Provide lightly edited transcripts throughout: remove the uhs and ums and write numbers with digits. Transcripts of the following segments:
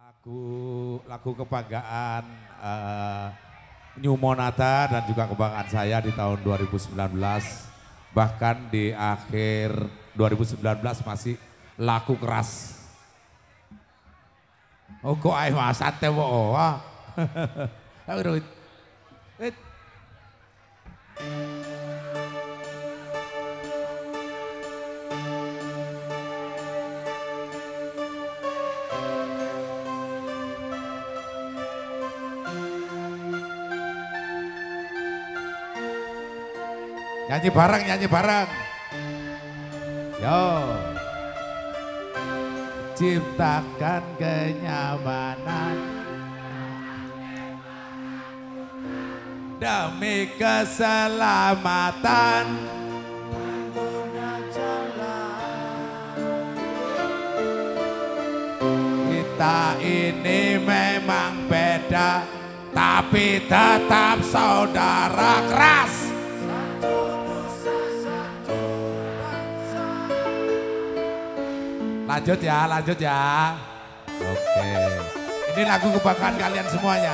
lagu kebanggaan New Monata dan juga kebanggaan saya di tahun 2019, bahkan di akhir 2019 masih laku keras. Oh kok ae Mas ate wo. Nyanyi bareng, nyanyi bareng. Yo. Ciptakan kenyamanan demi keselamatan pengguna jalan. Kita ini memang beda, tapi tetap saudara keras. Lanjut ya, lanjut ya. Oke. Ini lagu kebanggaan kalian semuanya.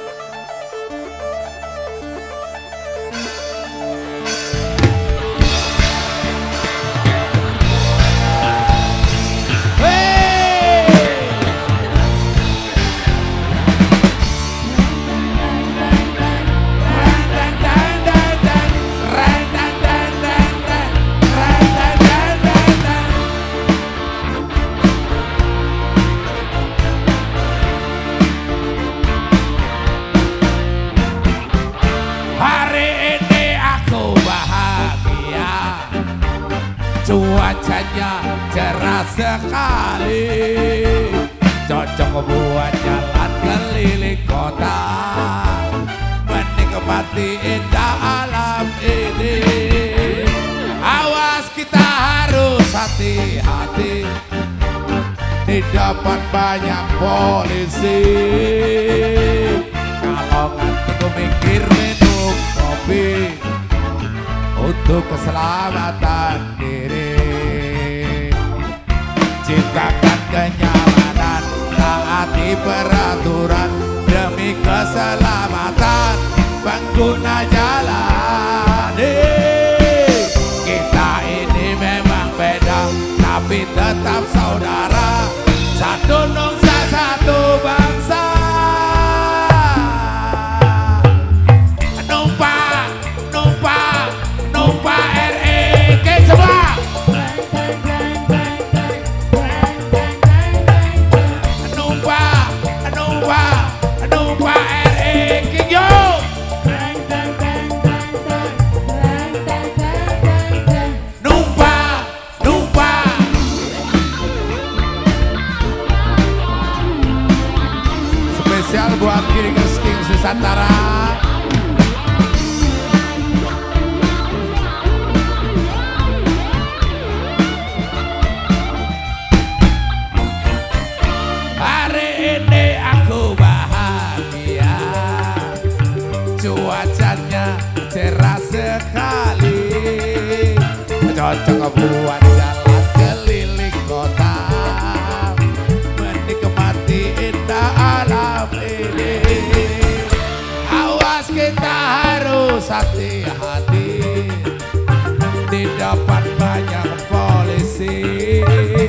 Cuacanya cerah sekali, cocok buat jalan keliling kota, menikmati indah alam ini. Awas kita harus hati-hati, di depan banyak polisi. Kalau ngantuk ku mikir minum kopi untuk keselamatan diri. Ciptakan kenyamanan, taati peraturan demi keselamatan pengguna jalan. Kita ini memang beda, tapi tetap saudara, satu nusa satu bangsa. Numpak, numpak, numpak REK semua. Spesial buat Kiringes King Nusantara. Hari ini aku bahagia, cuacanya cerah sekali, cocok buat jalan keliling kota, menikmati indah alam ini. Awas kita harus hati-hati, di depan banyak polisi.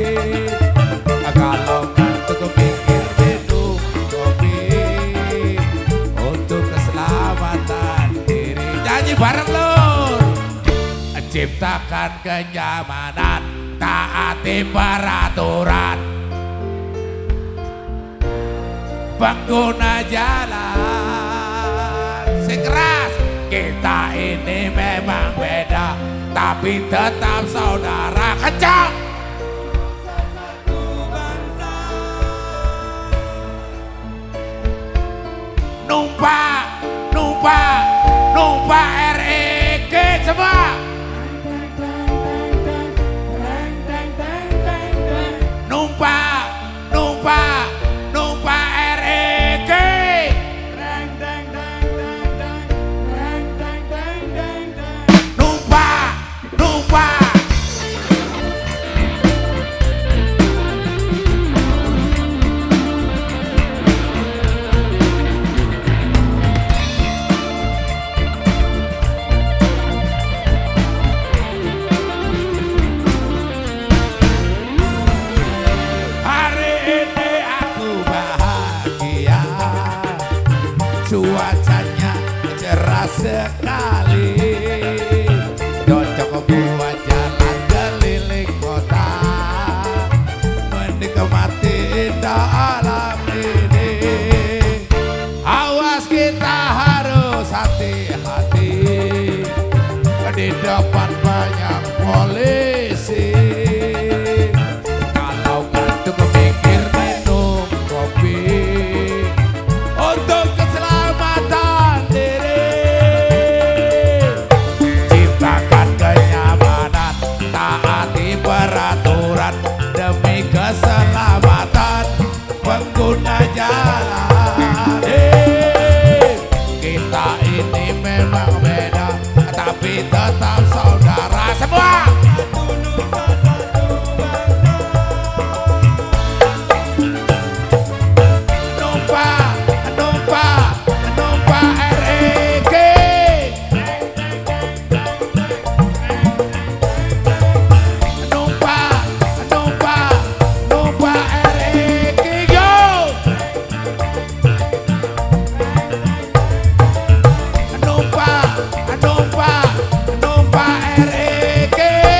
Kalau ngantuk pikir minum kopi untuk keselamatan diri. Nyanyi bareng lur. Ciptakan kenyamanan, taati peraturan pengguna jalan. Sekeras, kita ini memang beda, tapi tetap saudara. Kencang. Numpak, numpak, numpak REK semua. Numpak, numpak, numpak REK. Numpak, numpak. nikmati indah alam ini. Awas kita harus hati-hati, di depan banyak polisi. Kalau ngantuk mikir minum kopi untuk keselamatan diri. Ciptakan kenyamanan, taati peraturan demi keselamatan pengguna jalan. Kita ini memang beda, tapi tetap saudara semua. Numpak, numpak, numpak REG. Numpak, numpak, numpak REG yo. Numpak, numpak, numpak REG.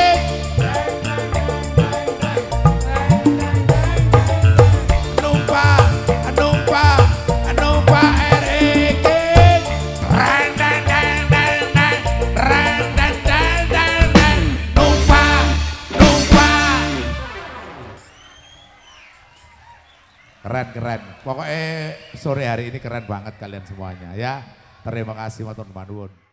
Numpak, numpak, numpak REG. Ren den den den den, ren den den den den. Numpak, numpak. Keren. Pokoknya sore hari ini keren banget kalian semuanya ya. Terima kasih matur nuwun.